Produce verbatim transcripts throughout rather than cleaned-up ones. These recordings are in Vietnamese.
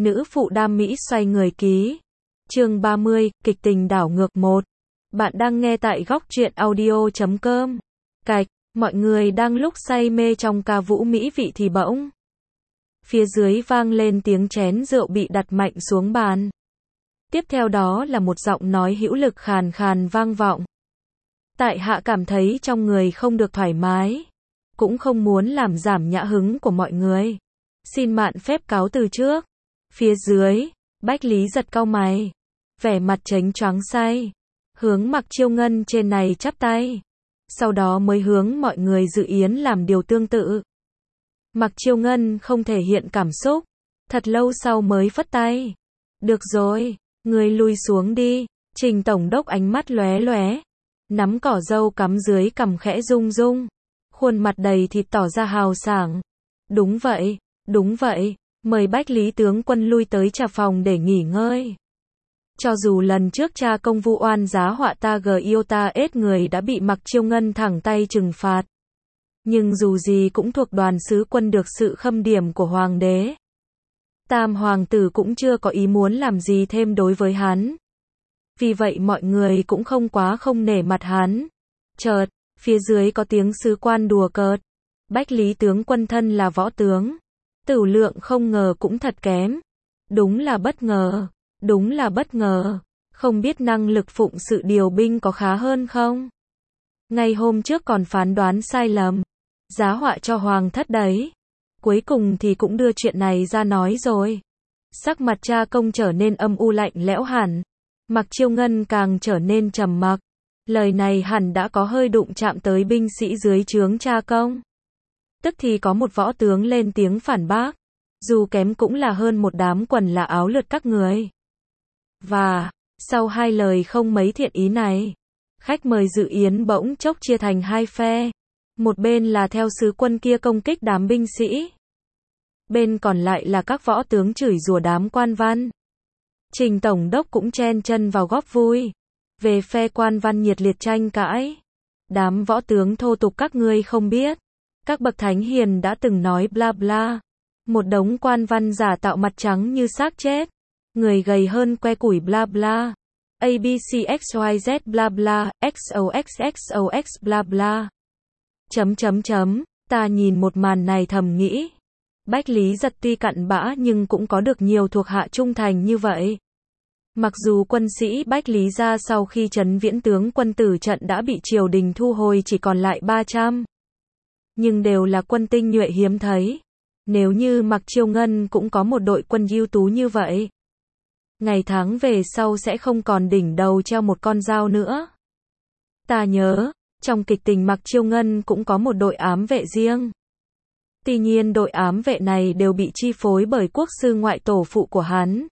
Nữ phụ đam mỹ xoay người ký. Chương ba mươi, kịch tình đảo ngược một. Bạn đang nghe tại góc truyện audio chấm com. Cạch, mọi người đang lúc say mê trong ca vũ mỹ vị thì bỗng phía dưới vang lên tiếng chén rượu bị đặt mạnh xuống bàn. Tiếp theo đó là một giọng nói hữu lực khàn khàn vang vọng. Tại hạ cảm thấy trong người không được thoải mái, cũng không muốn làm giảm nhã hứng của mọi người. Xin mạn phép cáo từ trước. Phía dưới, Bách Lý giật cau mày, vẻ mặt chánh choáng say, hướng Mặc Chiêu Ngân trên này chắp tay, sau đó mới hướng mọi người dự yến làm điều tương tự. Mặc Chiêu Ngân không thể hiện cảm xúc, thật lâu sau mới phất tay. Được rồi, người lui xuống đi. Trình tổng đốc ánh mắt lóe lóe, nắm cỏ dâu cắm dưới cằm khẽ rung rung, khuôn mặt đầy thịt tỏ ra hào sảng. Đúng vậy, đúng vậy, mời Bách Lý tướng quân lui tới trà phòng để nghỉ ngơi. Cho dù lần trước cha công vu oan giá họa ta gờ yêu ta ết người đã bị Mặc Chiêu Ngân thẳng tay trừng phạt, nhưng dù gì cũng thuộc đoàn sứ quân được sự khâm điểm của hoàng đế. Tam hoàng tử cũng chưa có ý muốn làm gì thêm đối với hắn. Vì vậy mọi người cũng không quá không nể mặt hắn. Chợt, phía dưới có tiếng sứ quan đùa cợt. Bách Lý tướng quân thân là võ tướng, tửu lượng không ngờ cũng thật kém. Đúng là bất ngờ, đúng là bất ngờ. Không biết năng lực phụng sự điều binh có khá hơn không? Ngày hôm trước còn phán đoán sai lầm, giá họa cho hoàng thất đấy. Cuối cùng thì cũng đưa chuyện này ra nói rồi. Sắc mặt cha công trở nên âm u lạnh lẽo hẳn. Mặc Chiêu Ngân càng trở nên trầm mặc. Lời này hẳn đã có hơi đụng chạm tới binh sĩ dưới trướng cha công. Tức thì có một võ tướng lên tiếng phản bác. Dù kém cũng là hơn một đám quần là áo lượt các người. Và, sau hai lời không mấy thiện ý này, khách mời dự yến bỗng chốc chia thành hai phe. Một bên là theo sứ quân kia công kích đám binh sĩ, bên còn lại là các võ tướng chửi rủa đám quan văn. Trình tổng đốc cũng chen chân vào góp vui. Về phe quan văn nhiệt liệt tranh cãi. Đám võ tướng thô tục các ngươi không biết. Các bậc thánh hiền đã từng nói bla bla. Một đống quan văn giả tạo mặt trắng như xác chết. Người gầy hơn que củi bla bla. A B C X Y Z bla bla, X O X X O X bla bla. Chấm chấm chấm, ta nhìn một màn này thầm nghĩ. Bách Lý giật tuy cặn bã nhưng cũng có được nhiều thuộc hạ trung thành như vậy. Mặc dù quân sĩ Bách Lý gia sau khi Trấn Viễn tướng quân tử trận đã bị triều đình thu hồi chỉ còn lại ba trăm, nhưng đều là quân tinh nhuệ hiếm thấy. Nếu như Mặc Chiêu Ngân cũng có một đội quân ưu tú như vậy, ngày tháng về sau sẽ không còn đỉnh đầu treo một con dao nữa. Ta nhớ, trong kịch tình Mặc Chiêu Ngân cũng có một đội ám vệ riêng. Tuy nhiên đội ám vệ này đều bị chi phối bởi quốc sư ngoại tổ phụ của hắn.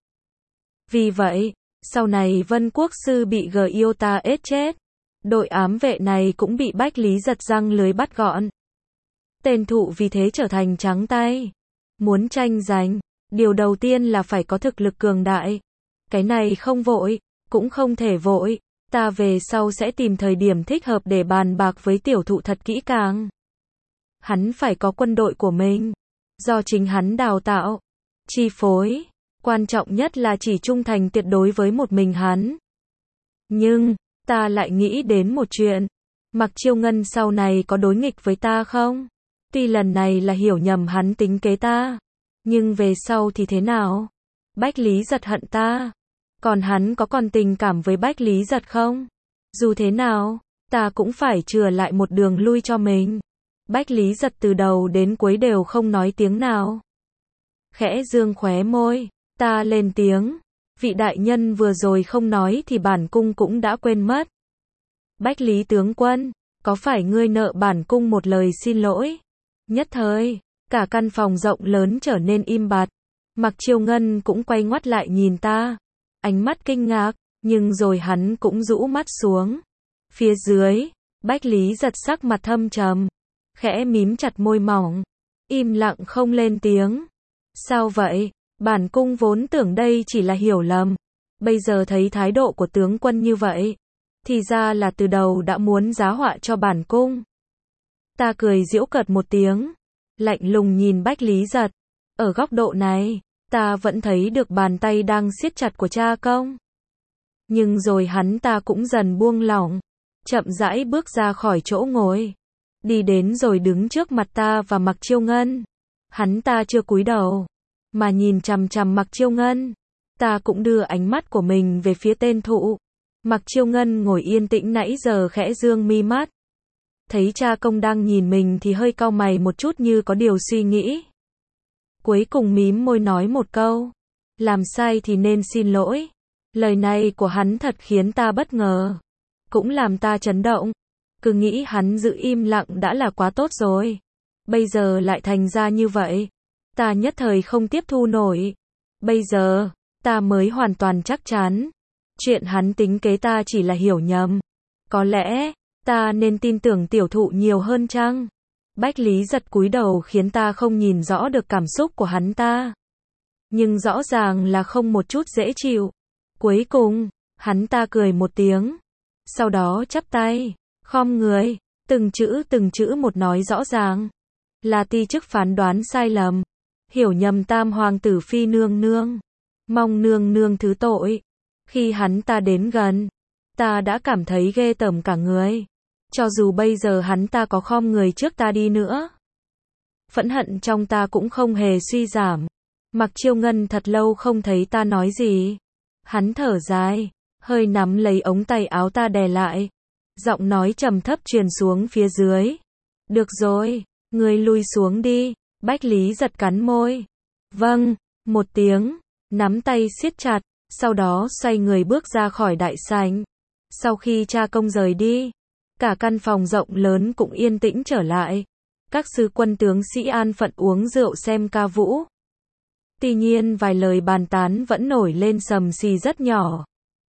Vì vậy, sau này Vân quốc sư bị gờ yêu ta ết chết, đội ám vệ này cũng bị Bách Lý giật răng lưới bắt gọn. Tên thụ vì thế trở thành trắng tay. Muốn tranh giành, điều đầu tiên là phải có thực lực cường đại. Cái này không vội, cũng không thể vội. Ta về sau sẽ tìm thời điểm thích hợp để bàn bạc với tiểu thụ thật kỹ càng. Hắn phải có quân đội của mình, do chính hắn đào tạo, chi phối. Quan trọng nhất là chỉ trung thành tuyệt đối với một mình hắn. Nhưng, ta lại nghĩ đến một chuyện. Mặc Chiêu Ngân sau này có đối nghịch với ta không? Tuy lần này là hiểu nhầm hắn tính kế ta, nhưng về sau thì thế nào? Bách Lý giật hận ta, còn hắn có còn tình cảm với Bách Lý giật không? Dù thế nào, ta cũng phải chừa lại một đường lui cho mình. Bách Lý giật từ đầu đến cuối đều không nói tiếng nào. Khẽ dương khóe môi, ta lên tiếng. Vị đại nhân vừa rồi không nói thì bản cung cũng đã quên mất. Bách Lý tướng quân, có phải ngươi nợ bản cung một lời xin lỗi? Nhất thời, cả căn phòng rộng lớn trở nên im bặt. Mặc Chiêu Ngân cũng quay ngoắt lại nhìn ta, ánh mắt kinh ngạc, nhưng rồi hắn cũng rũ mắt xuống. Phía dưới, Bách Lý giật sắc mặt thâm trầm, khẽ mím chặt môi mỏng, im lặng không lên tiếng. Sao vậy? Bản cung vốn tưởng đây chỉ là hiểu lầm, bây giờ thấy thái độ của tướng quân như vậy, thì ra là từ đầu đã muốn giá họa cho bản cung. Ta cười giễu cợt một tiếng, lạnh lùng nhìn Bách Lý giật. Ở góc độ này, ta vẫn thấy được bàn tay đang siết chặt của cha công. Nhưng rồi hắn ta cũng dần buông lỏng, chậm rãi bước ra khỏi chỗ ngồi, đi đến rồi đứng trước mặt ta và Mạc Chiêu Ngân. Hắn ta chưa cúi đầu, mà nhìn chằm chằm Mạc Chiêu Ngân. Ta cũng đưa ánh mắt của mình về phía tên thụ. Mạc Chiêu Ngân ngồi yên tĩnh nãy giờ khẽ dương mi mắt. Thấy cha công đang nhìn mình thì hơi cau mày một chút như có điều suy nghĩ. Cuối cùng mím môi nói một câu. Làm sai thì nên xin lỗi. Lời này của hắn thật khiến ta bất ngờ. Cũng làm ta chấn động. Cứ nghĩ hắn giữ im lặng đã là quá tốt rồi. Bây giờ lại thành ra như vậy. Ta nhất thời không tiếp thu nổi. Bây giờ, ta mới hoàn toàn chắc chắn. Chuyện hắn tính kế ta chỉ là hiểu nhầm. Có lẽ, ta nên tin tưởng tiểu thụ nhiều hơn chăng? Bách Lý giật cúi đầu khiến ta không nhìn rõ được cảm xúc của hắn ta. Nhưng rõ ràng là không một chút dễ chịu. Cuối cùng, hắn ta cười một tiếng. Sau đó chắp tay, khom người, từng chữ từng chữ một nói rõ ràng. Là ti chức phán đoán sai lầm. Hiểu nhầm tam hoàng tử phi nương nương. Mong nương nương thứ tội. Khi hắn ta đến gần, ta đã cảm thấy ghê tởm cả người. Cho dù bây giờ hắn ta có khom người trước ta đi nữa. Phẫn hận trong ta cũng không hề suy giảm. Mạc Chiêu Ngân thật lâu không thấy ta nói gì. Hắn thở dài, hơi nắm lấy ống tay áo ta đè lại. Giọng nói trầm thấp truyền xuống phía dưới. Được rồi, ngươi lui xuống đi. Bách Lý giật cắn môi. Vâng, một tiếng, nắm tay siết chặt, sau đó xoay người bước ra khỏi đại sảnh. Sau khi cha công rời đi, cả căn phòng rộng lớn cũng yên tĩnh trở lại. Các sứ quân tướng sĩ an phận uống rượu xem ca vũ. Tuy nhiên vài lời bàn tán vẫn nổi lên sầm xì rất nhỏ.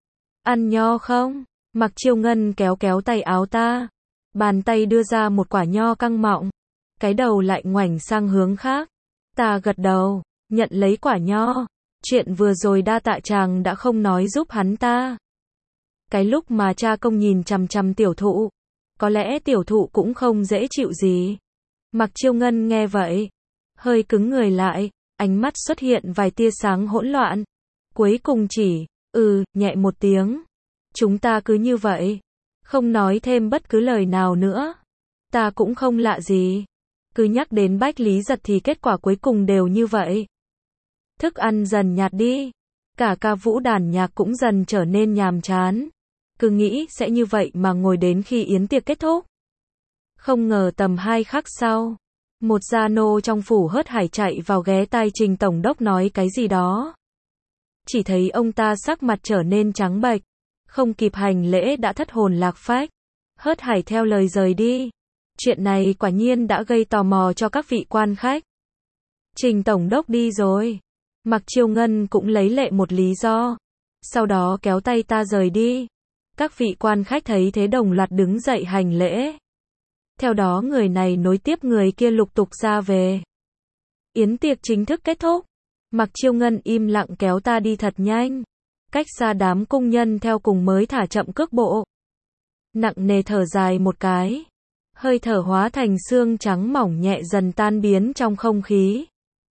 Ăn nho không? Mạc Chiêu Ngân kéo kéo tay áo ta. Bàn tay đưa ra một quả nho căng mọng. Cái đầu lại ngoảnh sang hướng khác. Ta gật đầu, nhận lấy quả nho. Chuyện vừa rồi đa tạ chàng đã không nói giúp hắn ta. Cái lúc mà cha công nhìn chằm chằm tiểu thụ, có lẽ tiểu thụ cũng không dễ chịu gì. Mạc Chiêu Ngân nghe vậy, hơi cứng người lại, ánh mắt xuất hiện vài tia sáng hỗn loạn. Cuối cùng chỉ, ừ, nhẹ một tiếng. Chúng ta cứ như vậy, không nói thêm bất cứ lời nào nữa. Ta cũng không lạ gì. Cứ nhắc đến Bách Lý giật thì kết quả cuối cùng đều như vậy. Thức ăn dần nhạt đi. Cả ca vũ đàn nhạc cũng dần trở nên nhàm chán. Cứ nghĩ sẽ như vậy mà ngồi đến khi yến tiệc kết thúc. Không ngờ tầm hai khắc sau, một gia nô trong phủ Hớt Hải chạy vào ghé tai Trình tổng đốc nói cái gì đó. Chỉ thấy ông ta sắc mặt trở nên trắng bệch, không kịp hành lễ đã thất hồn lạc phách. Hớt Hải theo lời rời đi. Chuyện này quả nhiên đã gây tò mò cho các vị quan khách. Trình tổng đốc đi rồi. Mạc Chiêu Ngân cũng lấy lệ một lý do. Sau đó kéo tay ta rời đi. Các vị quan khách thấy thế đồng loạt đứng dậy hành lễ. Theo đó người này nối tiếp người kia lục tục ra về. Yến tiệc chính thức kết thúc. Mạc Chiêu Ngân im lặng kéo ta đi thật nhanh. Cách xa đám cung nhân theo cùng mới thả chậm cước bộ. Nặng nề thở dài một cái. Hơi thở hóa thành xương trắng mỏng nhẹ dần tan biến trong không khí.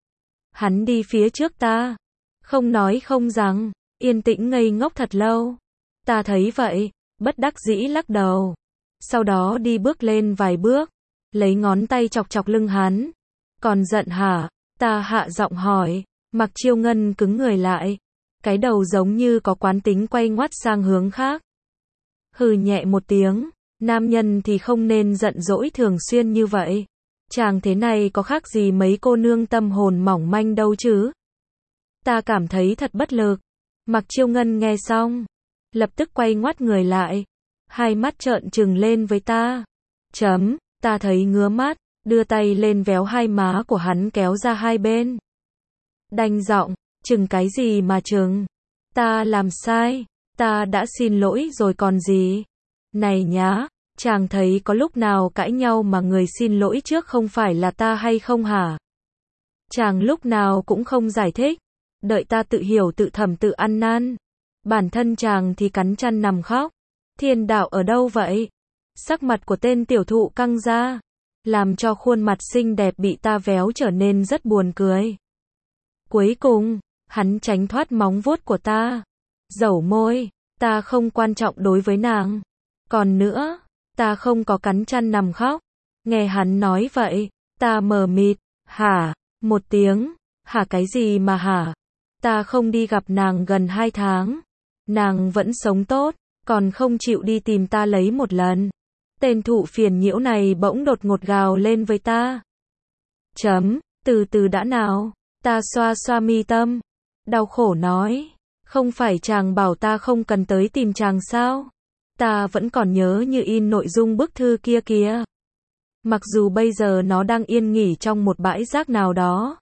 Hắn đi phía trước ta. Không nói không rằng. Yên tĩnh ngây ngốc thật lâu. Ta thấy vậy. Bất đắc dĩ lắc đầu. Sau đó đi bước lên vài bước. Lấy ngón tay chọc chọc lưng hắn. Còn giận hả? Ta hạ giọng hỏi. Mạc Chiêu Ngân cứng người lại. Cái đầu giống như có quán tính quay ngoắt sang hướng khác. Hừ nhẹ một tiếng. Nam nhân thì không nên giận dỗi thường xuyên như vậy. Chàng thế này có khác gì mấy cô nương tâm hồn mỏng manh đâu chứ. Ta cảm thấy thật bất lực. Mạc Chiêu Ngân nghe xong, lập tức quay ngoắt người lại. Hai mắt trợn trừng lên với ta. Chấm, ta thấy ngứa mắt, đưa tay lên véo hai má của hắn kéo ra hai bên. Đanh giọng, chừng cái gì mà chừng. Ta làm sai, ta đã xin lỗi rồi còn gì. Này nhá, chàng thấy có lúc nào cãi nhau mà người xin lỗi trước không phải là ta hay không hả? Chàng lúc nào cũng không giải thích. Đợi ta tự hiểu tự thầm tự ăn năn. Bản thân chàng thì cắn chăn nằm khóc. Thiên đạo ở đâu vậy? Sắc mặt của tên tiểu thụ căng ra, làm cho khuôn mặt xinh đẹp bị ta véo trở nên rất buồn cười. Cuối cùng, hắn tránh thoát móng vuốt của ta. Dẩu môi, ta không quan trọng đối với nàng. Còn nữa, ta không có cắn chăn nằm khóc. Nghe hắn nói vậy, ta mờ mịt, hả, một tiếng, hả cái gì mà hả? Ta không đi gặp nàng gần hai tháng. Nàng vẫn sống tốt, còn không chịu đi tìm ta lấy một lần. Tên thụ phiền nhiễu này bỗng đột ngột gào lên với ta. Chấm, từ từ đã nào, ta xoa xoa mi tâm. Đau khổ nói, không phải chàng bảo ta không cần tới tìm chàng sao? Ta vẫn còn nhớ như in nội dung bức thư kia kìa. Mặc dù bây giờ nó đang yên nghỉ trong một bãi rác nào đó.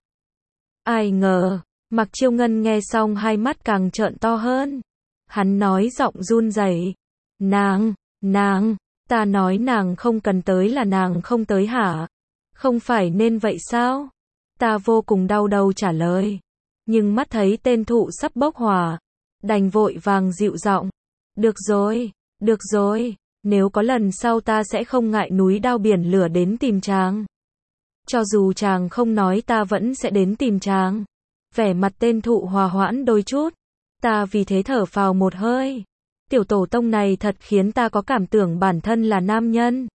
Ai ngờ, Mạc Chiêu Ngân nghe xong hai mắt càng trợn to hơn. Hắn nói giọng run rẩy, nàng, nàng, ta nói nàng không cần tới là nàng không tới hả? Không phải nên vậy sao? Ta vô cùng đau đầu trả lời. Nhưng mắt thấy tên thụ sắp bốc hỏa, đành vội vàng dịu giọng. Được rồi, được rồi, nếu có lần sau ta sẽ không ngại núi đao biển lửa đến tìm chàng. Cho dù chàng không nói ta vẫn sẽ đến tìm chàng. Vẻ mặt tên thụ hòa hoãn đôi chút. Ta vì thế thở phào một hơi. Tiểu tổ tông này thật khiến ta có cảm tưởng bản thân là nam nhân.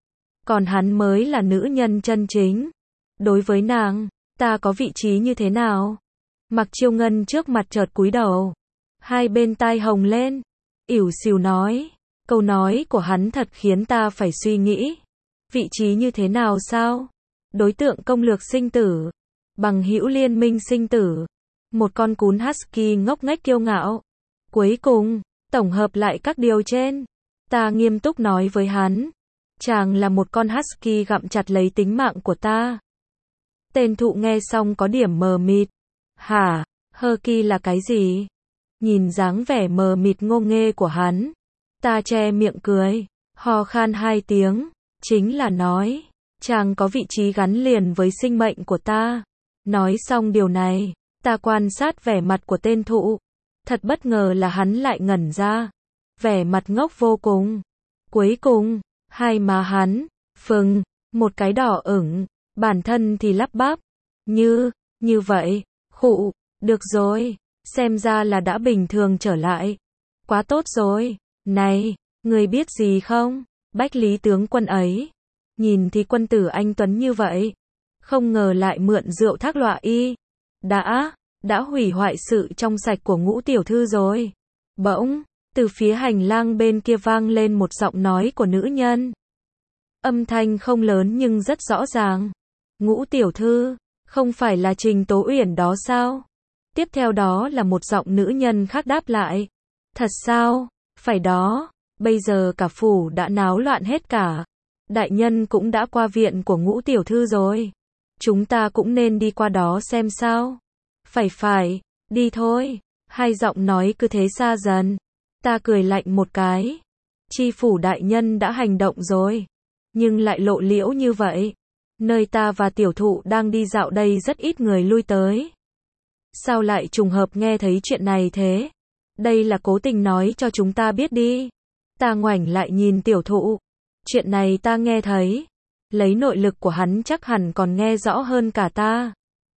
Còn hắn mới là nữ nhân chân chính. Đối với nàng, ta có vị trí như thế nào? Mạc Chiêu Ngân trước mặt chợt cúi đầu. Hai bên tai hồng lên. Ỉu xìu nói. Câu nói của hắn thật khiến ta phải suy nghĩ. Vị trí như thế nào sao? Đối tượng công lược sinh tử. Bằng hữu liên minh sinh tử. Một con cún husky ngốc nghếch kiêu ngạo. Cuối cùng, tổng hợp lại các điều trên. Ta nghiêm túc nói với hắn. Chàng là một con husky gặm chặt lấy tính mạng của ta. Tên thụ nghe xong có điểm mờ mịt. Hả, husky là cái gì? Nhìn dáng vẻ mờ mịt ngô nghê của hắn. Ta che miệng cười, ho khan hai tiếng. Chính là nói, chàng có vị trí gắn liền với sinh mệnh của ta. Nói xong điều này, ta quan sát vẻ mặt của tên thụ. Thật bất ngờ là hắn lại ngẩn ra. Vẻ mặt ngốc vô cùng. Cuối cùng, hai má hắn, phừng, một cái đỏ ửng, bản thân thì lắp bắp. Như, như vậy, khụ, được rồi, xem ra là đã bình thường trở lại. Quá tốt rồi, này, người biết gì không? Bách Lý tướng quân ấy, nhìn thì quân tử anh tuấn như vậy. Không ngờ lại mượn rượu thác lọa y. Đã, đã hủy hoại sự trong sạch của Ngũ tiểu thư rồi. Bỗng, từ phía hành lang bên kia vang lên một giọng nói của nữ nhân. Âm thanh không lớn nhưng rất rõ ràng. Ngũ tiểu thư, không phải là Trình Tố Uyển đó sao? Tiếp theo đó là một giọng nữ nhân khác đáp lại. Thật sao? Phải đó, bây giờ cả phủ đã náo loạn hết cả. Đại nhân cũng đã qua viện của Ngũ tiểu thư rồi. Chúng ta cũng nên đi qua đó xem sao. Phải phải, đi thôi. Hai giọng nói cứ thế xa dần. Ta cười lạnh một cái. Chi phủ đại nhân đã hành động rồi. Nhưng lại lộ liễu như vậy. Nơi ta và tiểu thụ đang đi dạo đây rất ít người lui tới. Sao lại trùng hợp nghe thấy chuyện này thế? Đây là cố tình nói cho chúng ta biết đi. Ta ngoảnh lại nhìn tiểu thụ. Chuyện này ta nghe thấy. Lấy nội lực của hắn chắc hẳn còn nghe rõ hơn cả ta.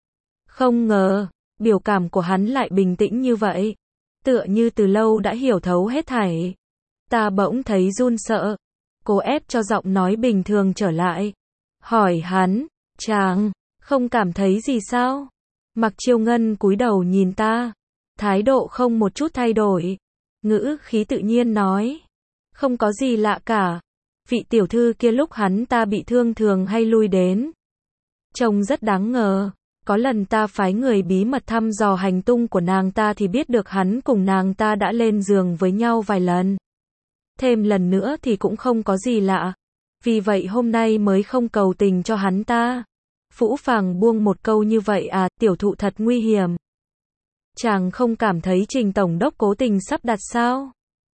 Không ngờ, biểu cảm của hắn lại bình tĩnh như vậy. Tựa như từ lâu đã hiểu thấu hết thảy. Ta bỗng thấy run sợ. Cố ép cho giọng nói bình thường trở lại. Hỏi hắn, chàng, không cảm thấy gì sao? Mạc Chiêu Ngân cúi đầu nhìn ta. Thái độ không một chút thay đổi. Ngữ khí tự nhiên nói. Không có gì lạ cả. Vị tiểu thư kia lúc hắn ta bị thương thường hay lui đến. Trông rất đáng ngờ. Có lần ta phái người bí mật thăm dò hành tung của nàng ta thì biết được hắn cùng nàng ta đã lên giường với nhau vài lần. Thêm lần nữa thì cũng không có gì lạ. Vì vậy hôm nay mới không cầu tình cho hắn ta. Phũ phàng buông một câu như vậy à, tiểu thụ thật nguy hiểm. Chàng không cảm thấy Trình tổng đốc cố tình sắp đặt sao?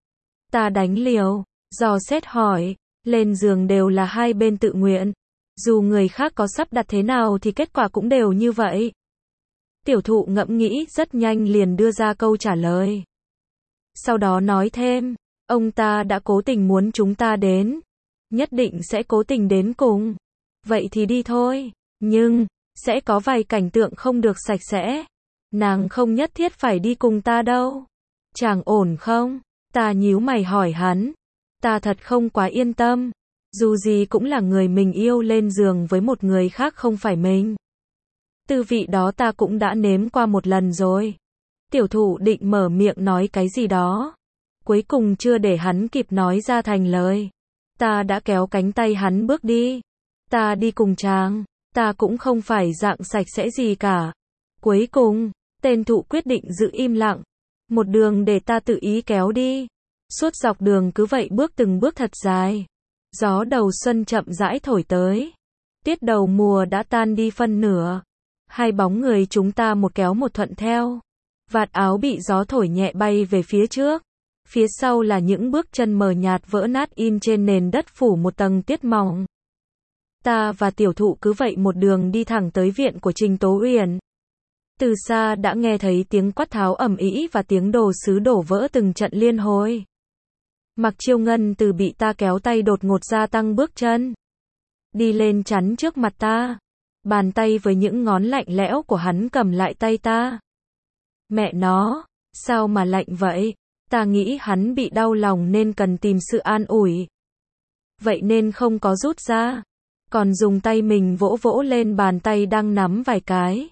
Ta đánh liều, dò xét hỏi, lên giường đều là hai bên tự nguyện. Dù người khác có sắp đặt thế nào thì kết quả cũng đều như vậy. Tiểu thụ ngẫm nghĩ rất nhanh liền đưa ra câu trả lời. Sau đó nói thêm, ông ta đã cố tình muốn chúng ta đến. Nhất định sẽ cố tình đến cùng. Vậy thì đi thôi. Nhưng, sẽ có vài cảnh tượng không được sạch sẽ. Nàng không nhất thiết phải đi cùng ta đâu. Chàng ổn không? Ta nhíu mày hỏi hắn. Ta thật không quá yên tâm. Dù gì cũng là người mình yêu lên giường với một người khác không phải mình. Tư vị đó ta cũng đã nếm qua một lần rồi. Tiểu thụ định mở miệng nói cái gì đó. Cuối cùng chưa để hắn kịp nói ra thành lời. Ta đã kéo cánh tay hắn bước đi. Ta đi cùng chàng. Ta cũng không phải dạng sạch sẽ gì cả. Cuối cùng, tên thụ quyết định giữ im lặng. Một đường để ta tự ý kéo đi. Suốt dọc đường cứ vậy bước từng bước thật dài. Gió đầu xuân chậm rãi thổi tới. Tiết đầu mùa đã tan đi phân nửa. Hai bóng người chúng ta một kéo một thuận theo. Vạt áo bị gió thổi nhẹ bay về phía trước. Phía sau là những bước chân mờ nhạt vỡ nát in trên nền đất phủ một tầng tiết mỏng. Ta và tiểu thụ cứ vậy một đường đi thẳng tới viện của Trình Tố Uyển. Từ xa đã nghe thấy tiếng quát tháo ầm ĩ và tiếng đồ sứ đổ vỡ từng trận liên hồi. Mặc Chiêu Ngân từ bị ta kéo tay đột ngột gia tăng bước chân. Đi lên chắn trước mặt ta. Bàn tay với những ngón lạnh lẽo của hắn cầm lại tay ta. Mẹ nó, sao mà lạnh vậy? Ta nghĩ hắn bị đau lòng nên cần tìm sự an ủi. Vậy nên không có rút ra. Còn dùng tay mình vỗ vỗ lên bàn tay đang nắm vài cái.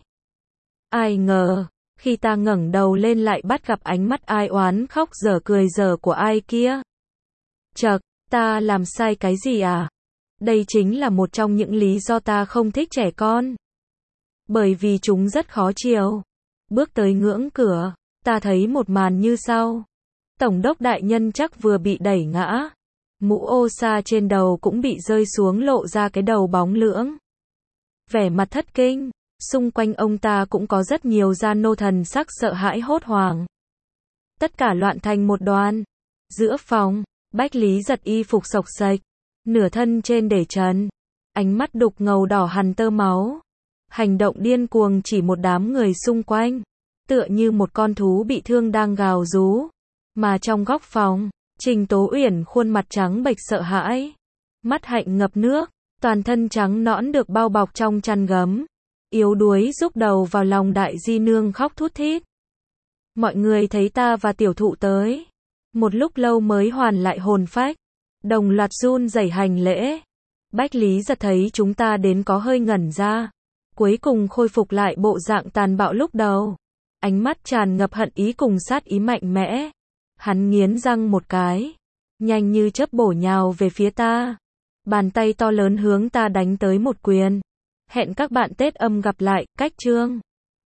Ai ngờ, khi ta ngẩng đầu lên lại bắt gặp ánh mắt ai oán khóc dở cười dở của ai kia. Chậc, ta làm sai cái gì à? Đây chính là một trong những lý do ta không thích trẻ con. Bởi vì chúng rất khó chiều. Bước tới ngưỡng cửa, ta thấy một màn như sau. Tổng đốc đại nhân chắc vừa bị đẩy ngã. Mũ ô sa trên đầu cũng bị rơi xuống lộ ra cái đầu bóng lưỡng. Vẻ mặt thất kinh, xung quanh ông ta cũng có rất nhiều gia nô thần sắc sợ hãi hốt hoảng. Tất cả loạn thành một đoàn. Giữa phòng, Bách Lý giật y phục xộc xệch, nửa thân trên để trần, ánh mắt đục ngầu đỏ hằn tơ máu. Hành động điên cuồng chỉ một đám người xung quanh, tựa như một con thú bị thương đang gào rú. Mà trong góc phòng, Trình Tố Uyển khuôn mặt trắng bệch sợ hãi, mắt hạnh ngập nước, toàn thân trắng nõn được bao bọc trong chăn gấm, yếu đuối rúc đầu vào lòng đại di nương khóc thút thít. Mọi người thấy ta và tiểu thụ tới, một lúc lâu mới hoàn lại hồn phách, đồng loạt run rẩy hành lễ. Bách Lý giật thấy chúng ta đến có hơi ngẩn ra, cuối cùng khôi phục lại bộ dạng tàn bạo lúc đầu, ánh mắt tràn ngập hận ý cùng sát ý mạnh mẽ. Hắn nghiến răng một cái, nhanh như chớp bổ nhào về phía ta. Bàn tay to lớn hướng ta đánh tới một quyền. Hẹn các bạn Tết âm gặp lại, cách chương.